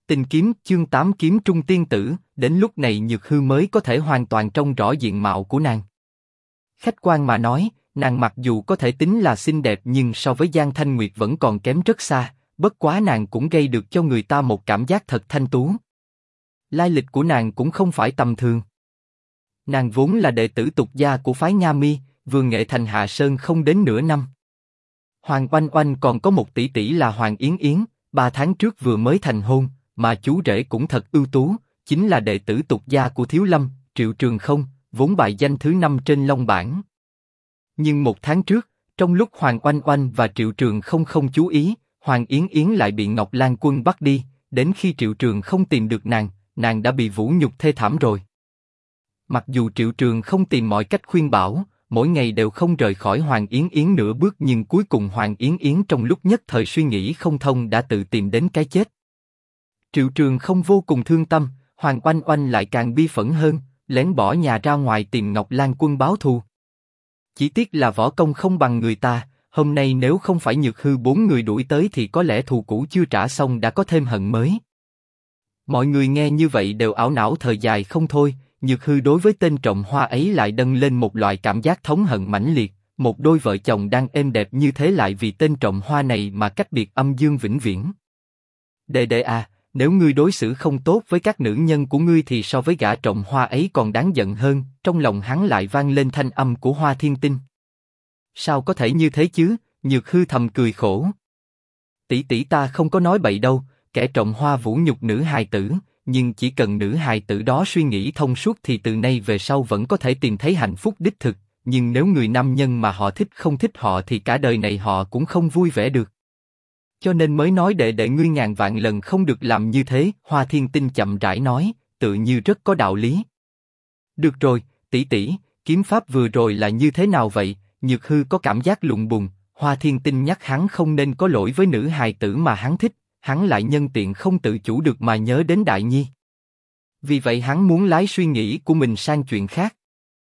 Tình kiếm chương 8 kiếm trung tiên tử, đến lúc này Nhược Hư mới có thể hoàn toàn trông rõ diện mạo của nàng. Khách quan mà nói, nàng mặc dù có thể tính là xinh đẹp nhưng so với Giang Thanh Nguyệt vẫn còn kém rất xa, bất quá nàng cũng gây được cho người ta một cảm giác thật thanh tú. Lai lịch của nàng cũng không phải tầm thường. Nàng vốn là đệ tử tục gia của phái Nga Mi, vừa nghệ thành Hạ Sơn không đến nửa năm. Hoàng Oanh Oanh còn có một tỷ tỷ là Hoàng Yến Yến, 3 tháng trước vừa mới thành hôn, mà chú rể cũng thật ưu tú, chính là đệ tử tục gia của Thiếu Lâm, Triệu Trường Không, vốn bài danh thứ 5 trên Long bảng. Nhưng 1 tháng trước, trong lúc Hoàng Oanh Oanh và Triệu Trường Không không chú ý, Hoàng Yến Yến lại bị Ngọc Lan Quân bắt đi, đến khi Triệu Trường Không tìm được nàng đã bị vũ nhục thê thảm rồi. Mặc dù Triệu Trường Không tìm mọi cách khuyên bảo, mỗi ngày đều không rời khỏi Hoàng Yến Yến nửa bước, nhưng cuối cùng Hoàng Yến Yến trong lúc nhất thời suy nghĩ không thông đã tự tìm đến cái chết. Triệu Trường Không vô cùng thương tâm, Hoàng Oanh Oanh lại càng bi phẫn hơn, lén bỏ nhà ra ngoài tìm Ngọc Lan Quân báo thù. Chỉ tiếc là võ công không bằng người ta, hôm nay nếu không phải Nhược Hư 4 người đuổi tới thì có lẽ thù cũ chưa trả xong đã có thêm hận mới. Mọi người nghe như vậy đều ảo não thời dài không thôi. Nhược Hư đối với tên Trọng Hoa ấy lại dâng lên một loại cảm giác thống hận mãnh liệt. Một đôi vợ chồng đang êm đẹp như thế lại vì tên Trọng Hoa này mà cách biệt âm dương vĩnh viễn. Đệ đệ à, nếu ngươi đối xử không tốt với các nữ nhân của ngươi thì so với gã Trọng Hoa ấy còn đáng giận hơn. Trong lòng hắn lại vang lên thanh âm của Hoa Thiên Tinh. Sao có thể như thế chứ? Nhược Hư thầm cười khổ. Tỷ tỷ ta không có nói bậy đâu, kẻ Trọng Hoa vũ nhục nữ hài tử. Nhưng chỉ cần nữ hài tử đó suy nghĩ thông suốt thì từ nay về sau vẫn có thể tìm thấy hạnh phúc đích thực. Nhưng nếu người nam nhân mà họ thích không thích họ thì cả đời này họ cũng không vui vẻ được. Cho nên mới nói đệ đệ ngươi ngàn vạn lần không được làm như thế. Hoa Thiên Tinh chậm rãi nói, tự như rất có đạo lý. Được rồi, tỷ tỷ, kiếm pháp vừa rồi là như thế nào vậy? Nhược Hư có cảm giác lùng bùng. Hoa Thiên Tinh nhắc hắn không nên có lỗi với nữ hài tử mà hắn thích. Hắn lại nhân tiện không tự chủ được mà nhớ đến Đại Nhi. Vì vậy hắn muốn lái suy nghĩ của mình sang chuyện khác.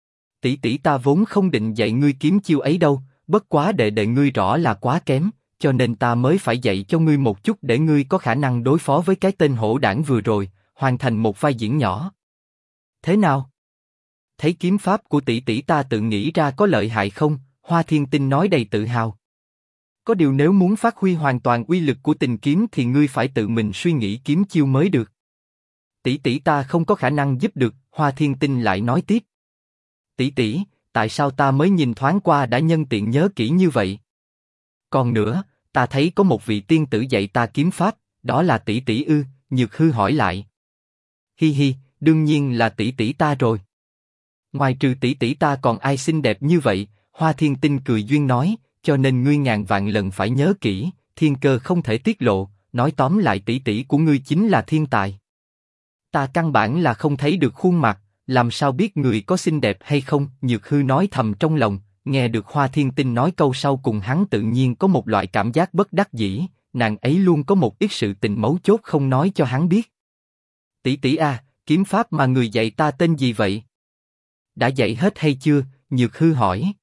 Tỷ tỷ ta vốn không định dạy ngươi kiếm chiêu ấy đâu, bất quá đệ đệ ngươi rõ là quá kém, cho nên ta mới phải dạy cho ngươi một chút để ngươi có khả năng đối phó với cái tên hỗn đản vừa rồi, hoàn thành một vai diễn nhỏ. Thế nào? Thấy kiếm pháp của tỷ tỷ ta tự nghĩ ra có lợi hại không? Hoa Thiên Tinh nói đầy tự hào. Có điều nếu muốn phát huy hoàn toàn uy lực của tình kiếm thì ngươi phải tự mình suy nghĩ kiếm chiêu mới được. Tỷ tỷ ta không có khả năng giúp được, Hoa Thiên Tinh lại nói tiếp. Tỷ tỷ, tại sao ta mới nhìn thoáng qua đã nhân tiện nhớ kỹ như vậy? Còn nữa, ta thấy có một vị tiên tử dạy ta kiếm pháp, đó là tỷ tỷ ư? Nhược Hư hỏi lại. Hi hi, đương nhiên là tỷ tỷ ta rồi. Ngoài trừ tỷ tỷ ta còn ai xinh đẹp như vậy? Hoa Thiên Tinh cười duyên nói. Cho nên ngươi ngàn vạn lần phải nhớ kỹ, thiên cơ không thể tiết lộ, nói tóm lại tỷ tỷ của ngươi chính là thiên tài. Ta căn bản là không thấy được khuôn mặt, làm sao biết người có xinh đẹp hay không? Nhược Hư nói thầm trong lòng, nghe được Hoa Thiên Tinh nói câu sau cùng hắn tự nhiên có một loại cảm giác bất đắc dĩ, nàng ấy luôn có một ít sự tình mấu chốt không nói cho hắn biết. Tỷ tỷ à, kiếm pháp mà người dạy ta tên gì vậy? Đã dạy hết hay chưa? Nhược Hư hỏi.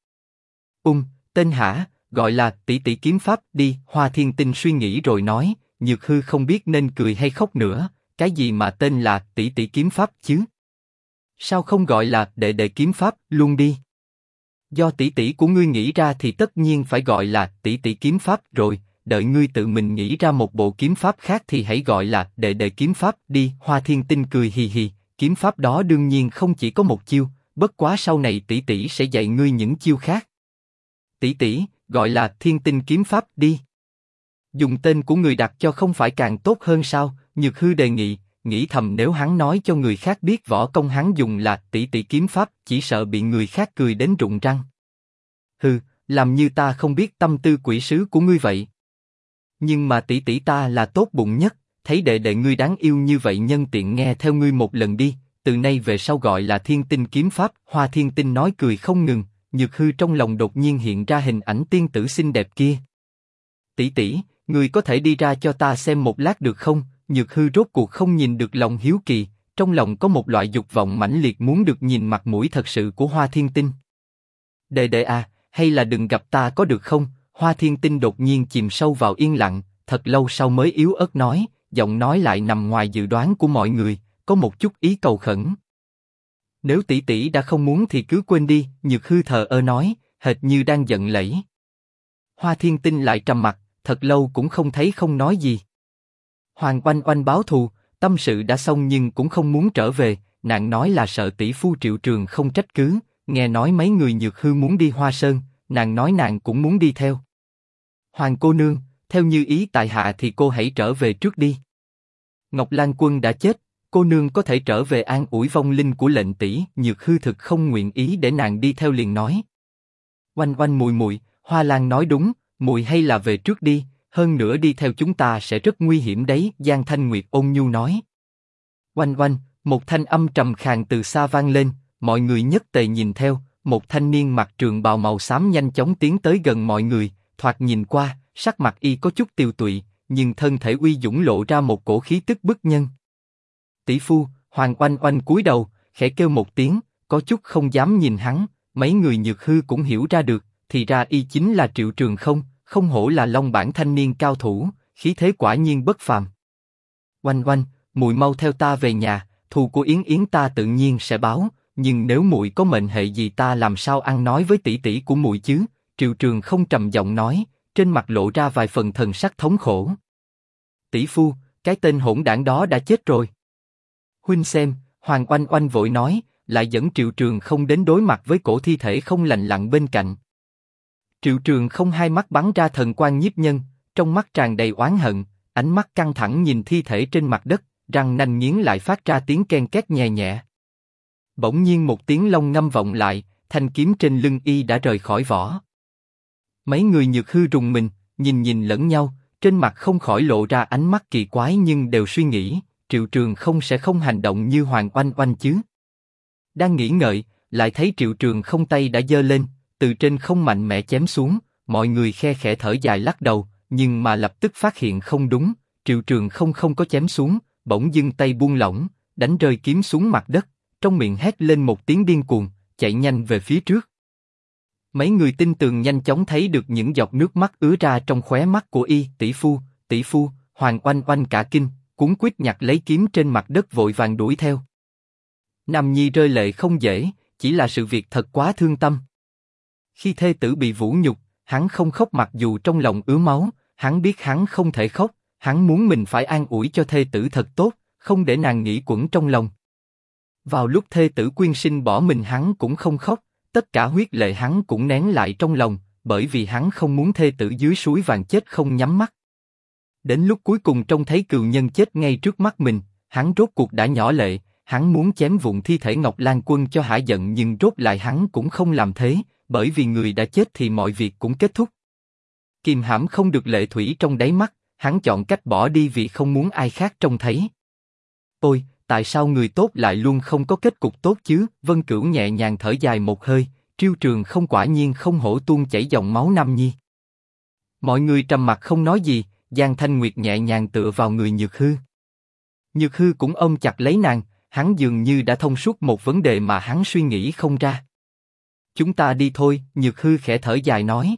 Tên hả? Gọi là tỷ tỷ kiếm pháp đi. Hoa Thiên Tinh suy nghĩ rồi nói. Nhược Hư không biết nên cười hay khóc nữa. Cái gì mà tên là tỷ tỷ kiếm pháp chứ? Sao không gọi là đệ đệ kiếm pháp luôn đi? Do tỷ tỷ của ngươi nghĩ ra thì tất nhiên phải gọi là tỷ tỷ kiếm pháp rồi. Đợi ngươi tự mình nghĩ ra một bộ kiếm pháp khác thì hãy gọi là đệ đệ kiếm pháp đi. Hoa Thiên Tinh cười hì hì. Kiếm pháp đó đương nhiên không chỉ có một chiêu. Bất quá sau này tỷ tỷ sẽ dạy ngươi những chiêu khác. Tỷ tỷ, gọi là Thiên Tinh kiếm pháp đi. Dùng tên của người đặt cho không phải càng tốt hơn sao? Nhược Hư đề nghị, nghĩ thầm nếu hắn nói cho người khác biết võ công hắn dùng là tỷ tỷ kiếm pháp, chỉ sợ bị người khác cười đến rụng răng. Hừ, làm như ta không biết tâm tư quỷ sứ của ngươi vậy. Nhưng mà tỷ tỷ ta là tốt bụng nhất, thấy đệ đệ ngươi đáng yêu như vậy nhân tiện nghe theo ngươi một lần đi, từ nay về sau gọi là Thiên Tinh kiếm pháp. Hoa Thiên Tinh nói cười không ngừng. Nhược Hư trong lòng đột nhiên hiện ra hình ảnh tiên tử xinh đẹp kia. Tỷ tỷ, người có thể đi ra cho ta xem một lát được không? Nhược Hư rốt cuộc không nhìn được lòng hiếu kỳ, trong lòng có một loại dục vọng mãnh liệt muốn được nhìn mặt mũi thật sự của Hoa Thiên Tinh. Đệ đệ à, hay là đừng gặp ta có được không? Hoa Thiên Tinh đột nhiên chìm sâu vào yên lặng, thật lâu sau mới yếu ớt nói, giọng nói lại nằm ngoài dự đoán của mọi người, có một chút ý cầu khẩn. Nếu tỷ tỷ đã không muốn thì cứ quên đi, Nhược Hư thờ ơ nói, hệt như đang giận lẫy. Hoa Thiên Tinh lại trầm mặt, thật lâu cũng không thấy không nói gì. Hoàng Oanh Oanh báo thù, tâm sự đã xong nhưng cũng không muốn trở về, nàng nói là sợ tỷ phu Triệu Trường không trách cứ, nghe nói mấy người Nhược Hư muốn đi Hoa Sơn, nàng nói nàng cũng muốn đi theo. Hoàng cô nương, theo như ý tại hạ thì cô hãy trở về trước đi. Ngọc Lan Quân đã chết, cô nương có thể trở về an ủi vong linh của lệnh tỷ. Nhược Hư thực không nguyện ý để nàng đi theo liền nói. Oanh Oanh mùi mùi, Hoa Lan nói đúng, mùi hay là về trước đi, hơn nữa đi theo chúng ta sẽ rất nguy hiểm đấy. Giang Thanh Nguyệt ôn nhu nói. Oanh Oanh, một thanh âm trầm khàn từ xa vang lên, mọi người nhất tề nhìn theo, một thanh niên mặc trường bào màu xám nhanh chóng tiến tới gần mọi người, thoạt nhìn qua, sắc mặt y có chút tiều tụy, nhưng thân thể uy dũng lộ ra một cổ khí tức bức nhân. Tỷ phu, Hoàng Oanh Oanh cúi đầu, khẽ kêu một tiếng, có chút không dám nhìn hắn. Mấy người Nhược Hư cũng hiểu ra được, thì ra y chính là Triệu Trường không, không hổ là Long Bản thanh niên cao thủ, khí thế quả nhiên bất phàm. Oanh Oanh, muội mau theo ta về nhà, thù của Yến Yến ta tự nhiên sẽ báo, nhưng nếu muội có mệnh hệ gì ta làm sao ăn nói với tỷ tỷ của muội chứ? Triệu Trường không trầm giọng nói, trên mặt lộ ra vài phần thần sắc thống khổ. Tỷ phu, cái tên hỗn đảng đó đã chết rồi. Huynh xem, Hoàng Oanh Oanh vội nói, lại dẫn Triệu Trường không đến đối mặt với cổ thi thể không lành lặn bên cạnh. Triệu Trường không hai mắt bắn ra thần quang nhiếp nhân, trong mắt tràn đầy oán hận, ánh mắt căng thẳng nhìn thi thể trên mặt đất, răng nanh nghiến lại phát ra tiếng ken két nhẹ nhẹ. Bỗng nhiên một tiếng long ngâm vọng lại, thanh kiếm trên lưng y đã rời khỏi vỏ. Mấy người Nhược Hư rùng mình, nhìn lẫn nhau, trên mặt không khỏi lộ ra ánh mắt kỳ quái nhưng đều suy nghĩ, Triệu Trường không sẽ không hành động như Hoàng Oanh Oanh chứ. Đang nghĩ ngợi, lại thấy Triệu Trường không tay đã giơ lên, từ trên không mạnh mẽ chém xuống, mọi người khe khẽ thở dài lắc đầu, nhưng mà lập tức phát hiện không đúng, Triệu Trường không có chém xuống, bỗng dưng tay buông lỏng, đánh rơi kiếm xuống mặt đất, trong miệng hét lên một tiếng điên cuồng, chạy nhanh về phía trước. Mấy người tin tường nhanh chóng thấy được những giọt nước mắt ứa ra trong khóe mắt của y. Tỷ phu, Hoàng Oanh Oanh cả kinh, cuống quýt nhặt lấy kiếm trên mặt đất vội vàng đuổi theo. Nam nhi rơi lệ không dễ, chỉ là sự việc thật quá thương tâm. Khi thê tử bị vũ nhục, hắn không khóc mặc dù trong lòng ứa máu, hắn biết hắn không thể khóc, hắn muốn mình phải an ủi cho thê tử thật tốt, không để nàng nghĩ quẩn trong lòng. Vào lúc thê tử quyên sinh bỏ mình hắn cũng không khóc, tất cả huyết lệ hắn cũng nén lại trong lòng, bởi vì hắn không muốn thê tử dưới suối vàng chết không nhắm mắt. Đến lúc cuối cùng trông thấy cừu nhân chết ngay trước mắt mình, hắn rốt cuộc đã nhỏ lệ, hắn muốn chém vụn thi thể Ngọc Lan Quân cho hả giận nhưng rốt lại hắn cũng không làm thế, bởi vì người đã chết thì mọi việc cũng kết thúc. Kìm hãm không được lệ thủy trong đáy mắt, hắn chọn cách bỏ đi vì không muốn ai khác trông thấy. Ôi, tại sao người tốt lại luôn không có kết cục tốt chứ? Vân Cửu nhẹ nhàng thở dài một hơi, Triệu Trường không quả nhiên không hổ tuôn chảy dòng máu nam nhi. Mọi người trầm mặc không nói gì, Giang Thanh Nguyệt nhẹ nhàng tựa vào người Nhược Hư. Nhược Hư cũng ôm chặt lấy nàng, hắn dường như đã thông suốt một vấn đề mà hắn suy nghĩ không ra. Chúng ta đi thôi, Nhược Hư khẽ thở dài nói.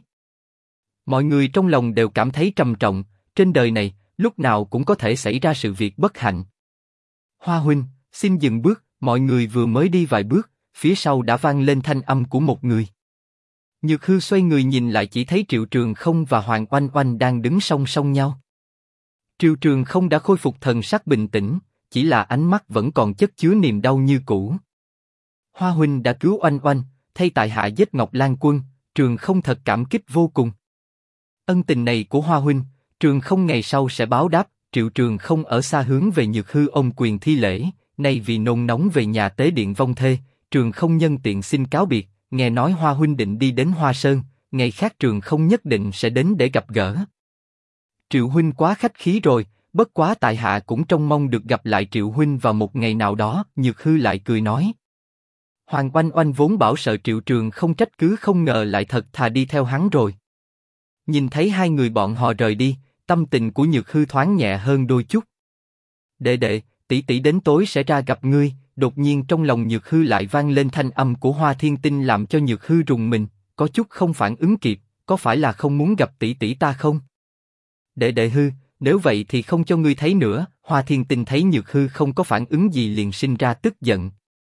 Mọi người trong lòng đều cảm thấy trầm trọng, trên đời này, lúc nào cũng có thể xảy ra sự việc bất hạnh. Hoa huynh, xin dừng bước, mọi người vừa mới đi vài bước, phía sau đã vang lên thanh âm của một người. Nhược Hư xoay người nhìn lại chỉ thấy Triệu Trường không và Hoàng Oanh Oanh đang đứng song song nhau. Triệu Trường không đã khôi phục thần sắc bình tĩnh, chỉ là ánh mắt vẫn còn chất chứa niềm đau như cũ. Hoa huynh đã cứu Oanh Oanh, thay tại hạ giết Ngọc Lan Quân, Trường không thật cảm kích vô cùng. Ân tình này của Hoa huynh, Trường không ngày sau sẽ báo đáp. Triệu Trường không ở xa hướng về Nhược Hư ôm quyền thi lễ, nay vì nôn nóng về nhà tế điện vong thê, Trường không nhân tiện xin cáo biệt, nghe nói Hoa huynh định đi đến Hoa Sơn, ngày khác Trường không nhất định sẽ đến để gặp gỡ. Triệu huynh quá khách khí rồi, bất quá tại hạ cũng trông mong được gặp lại Triệu huynh vào một ngày nào đó. Nhược Hư lại cười nói. Hoàng Oanh Oanh vốn bảo sợ Triệu Trường không trách cứ không ngờ lại thật thà đi theo hắn rồi. Nhìn thấy hai người bọn họ rời đi, tâm tình của Nhược Hư thoáng nhẹ hơn đôi chút. Đệ đệ, tỷ tỷ đến tối sẽ ra gặp ngươi. Đột nhiên trong lòng Nhược Hư lại vang lên thanh âm của Hoa Thiên Tinh làm cho Nhược Hư rùng mình, có chút không phản ứng kịp, có phải là không muốn gặp tỷ tỷ ta không? Đệ đệ Hư, Nếu vậy thì không cho ngươi thấy nữa. Hoa Thiên Tinh thấy Nhược Hư không có phản ứng gì liền sinh ra tức giận.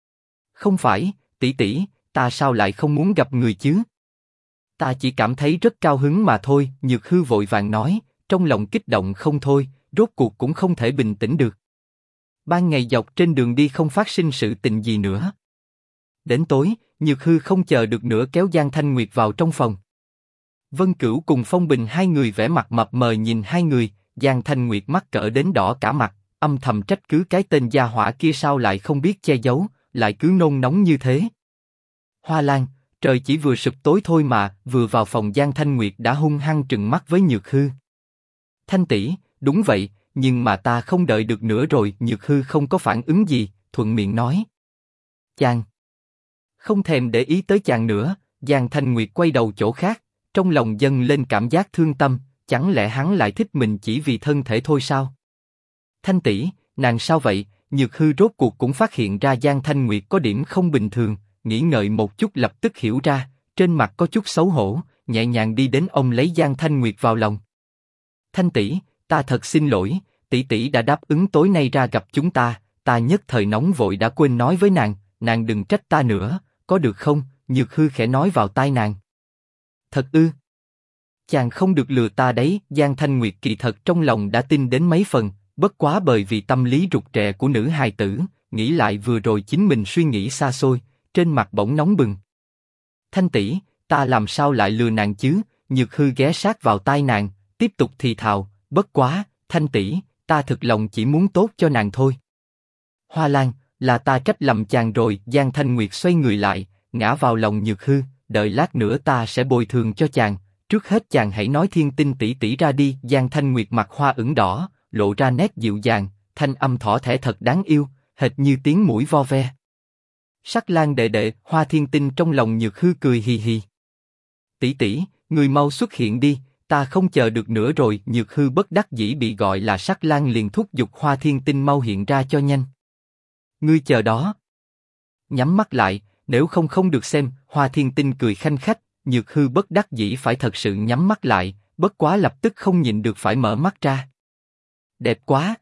Không phải, tỷ tỷ, ta sao lại không muốn gặp người chứ? Ta chỉ cảm thấy rất cao hứng mà thôi. Nhược Hư vội vàng nói, trong lòng kích động không thôi, rốt cuộc cũng không thể bình tĩnh được. Ban ngày dọc trên đường đi không phát sinh sự tình gì nữa. Đến tối, Nhược Hư không chờ được nữa kéo Giang Thanh Nguyệt vào trong phòng. Vân Cửu cùng Phong Bình hai người vẻ mặt mập mờ nhìn hai người, Giang Thanh Nguyệt mắc cỡ đến đỏ cả mặt, âm thầm trách cứ cái tên gia hỏa kia sao lại không biết che giấu, lại cứ nôn nóng như thế. Hoa Lan, trời chỉ vừa sụp tối thôi mà, vừa vào phòng Giang Thanh Nguyệt đã hung hăng trừng mắt với Nhược Hư. Thanh tỷ, đúng vậy, nhưng mà ta không đợi được nữa rồi. Nhược Hư không có phản ứng gì, thuận miệng nói. Chàng. Không thèm để ý tới chàng nữa, Giang Thanh Nguyệt quay đầu chỗ khác, trong lòng dâng lên cảm giác thương tâm, chẳng lẽ hắn lại thích mình chỉ vì thân thể thôi sao? Thanh tỷ, nàng sao vậy? Nhược Hư rốt cuộc cũng phát hiện ra Giang Thanh Nguyệt có điểm không bình thường, nghĩ ngợi một chút lập tức hiểu ra, trên mặt có chút xấu hổ, nhẹ nhàng đi đến ôm lấy Giang Thanh Nguyệt vào lòng. Thanh tỷ, ta thật xin lỗi, tỷ tỷ đã đáp ứng tối nay ra gặp chúng ta, ta nhất thời nóng vội đã quên nói với nàng, nàng đừng trách ta nữa, có được không? Nhược Hư khẽ nói vào tai nàng. Thật ư? Chàng không được lừa ta đấy. Giang Thanh Nguyệt kỳ thật trong lòng đã tin đến mấy phần, bất quá bởi vì tâm lý rụt rè của nữ hài tử, nghĩ lại vừa rồi chính mình suy nghĩ xa xôi, trên mặt bỗng nóng bừng. Thanh tỷ, ta làm sao lại lừa nàng chứ? Nhược Hư ghé sát vào tai nàng, tiếp tục thì thào, bất quá, Thanh tỷ, ta thực lòng chỉ muốn tốt cho nàng thôi. Hoa Lan, là ta trách lầm chàng rồi. Giang Thanh Nguyệt xoay người lại, ngã vào lòng Nhược Hư, đợi lát nữa ta sẽ bồi thường cho chàng, trước hết chàng hãy nói Thiên Tinh tỷ tỷ ra đi. Giang Thanh Nguyệt mặt hoa ửng đỏ, lộ ra nét dịu dàng, thanh âm thỏ thẻ thật đáng yêu, hệt như tiếng muỗi vo ve. Sắc Lan đệ đệ. Hoa Thiên Tinh trong lòng Nhược Hư cười hì hì. Tỷ tỷ, người mau xuất hiện đi, ta không chờ được nữa rồi. Nhược Hư bất đắc dĩ bị gọi là Sắc Lan liền thúc giục Hoa Thiên Tinh mau hiện ra cho nhanh. Ngươi chờ đó. Nhắm mắt lại, nếu không không được xem. Hoa Thiên Tinh cười khanh khách, Nhược Hư bất đắc dĩ phải thật sự nhắm mắt lại, bất quá lập tức không nhịn được phải mở mắt ra. Đẹp quá.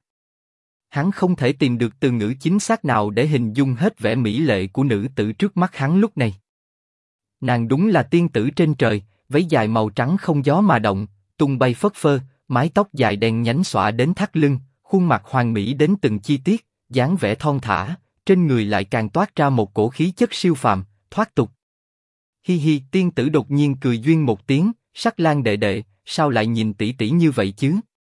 Hắn không thể tìm được từ ngữ chính xác nào để hình dung hết vẻ mỹ lệ của nữ tử trước mắt hắn lúc này. Nàng đúng là tiên tử trên trời, váy dài màu trắng không gió mà động, tung bay phất phơ, mái tóc dài đen nhánh xõa đến thắt lưng, khuôn mặt hoàn mỹ đến từng chi tiết, dáng vẻ thon thả, trên người lại càng toát ra một cổ khí chất siêu phàm, thoát tục. Hi hi, tiên tử đột nhiên cười duyên một tiếng, Sắc Lan đệ đệ, sao lại nhìn tỷ tỷ như vậy chứ?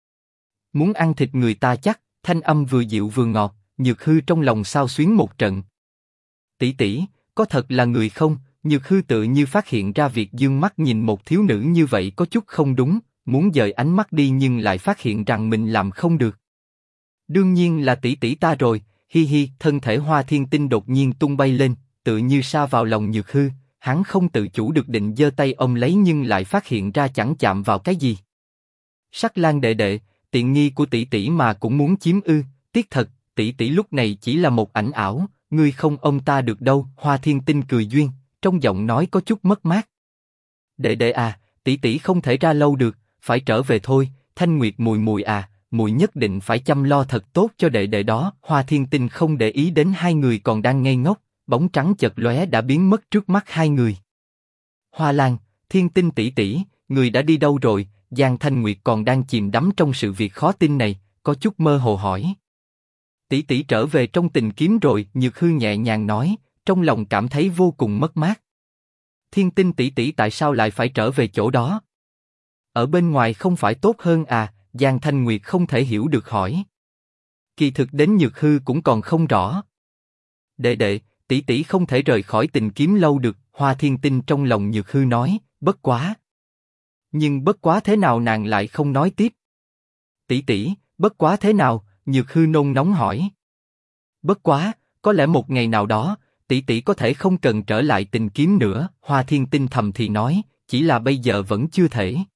Muốn ăn thịt người ta chắc. Thanh âm vừa dịu vừa ngọt, Nhược Hư trong lòng xao xuyến một trận. Tỷ tỷ, có thật là người không? Nhược Hư tự như phát hiện ra việc dương mắt nhìn một thiếu nữ như vậy có chút không đúng, muốn dời ánh mắt đi nhưng lại phát hiện rằng mình làm không được. Đương nhiên là tỷ tỷ ta rồi. Hi hi, thân thể Hoa Thiên Tinh đột nhiên tung bay lên, tự như sa vào lòng Nhược Hư, hắn không tự chủ được định giơ tay ôm lấy nhưng lại phát hiện ra chẳng chạm vào cái gì. Sắc Lan đệ đệ, tiện nghi của tỷ tỷ mà cũng muốn chiếm ư? Tiếc thật, tỷ tỷ lúc này chỉ là một ảnh ảo, ngươi không ôm ta được đâu. Hoa Thiên Tinh cười duyên, trong giọng nói có chút mất mát. Đệ đệ à, tỷ tỷ không thể ra lâu được, phải trở về thôi. Thanh Nguyệt mùi mùi à, mùi nhất định phải chăm lo thật tốt cho đệ đệ đó. Hoa Thiên Tinh không để ý đến hai người còn đang ngây ngốc, bóng trắng chợt lóe đã biến mất trước mắt hai người. Hoa Lan, Thiên Tinh tỷ tỷ, người đã đi đâu rồi? Giang Thanh Nguyệt còn đang chìm đắm trong sự việc khó tin này, có chút mơ hồ hỏi. Tỷ tỷ trở về trong tình kiếm rồi. Nhược Hư nhẹ nhàng nói, trong lòng cảm thấy vô cùng mất mát. Thiên Tinh tỷ tỷ tại sao lại phải trở về chỗ đó? Ở bên ngoài không phải tốt hơn à? Giang Thanh Nguyệt không thể hiểu được hỏi. Kỳ thực đến Nhược Hư cũng còn không rõ. Đệ đệ, tỷ tỷ không thể rời khỏi tình kiếm lâu được. Hoa Thiên Tinh trong lòng Nhược Hư nói, bất quá. Nhưng bất quá thế nào nàng lại không nói tiếp. Tỷ tỷ, bất quá thế nào? Nhược Hư nôn nóng hỏi. Bất quá, có lẽ một ngày nào đó, tỷ tỷ có thể không cần trở lại tình kiếm nữa. Hoa Thiên Tinh thầm thì nói, chỉ là bây giờ vẫn chưa thể.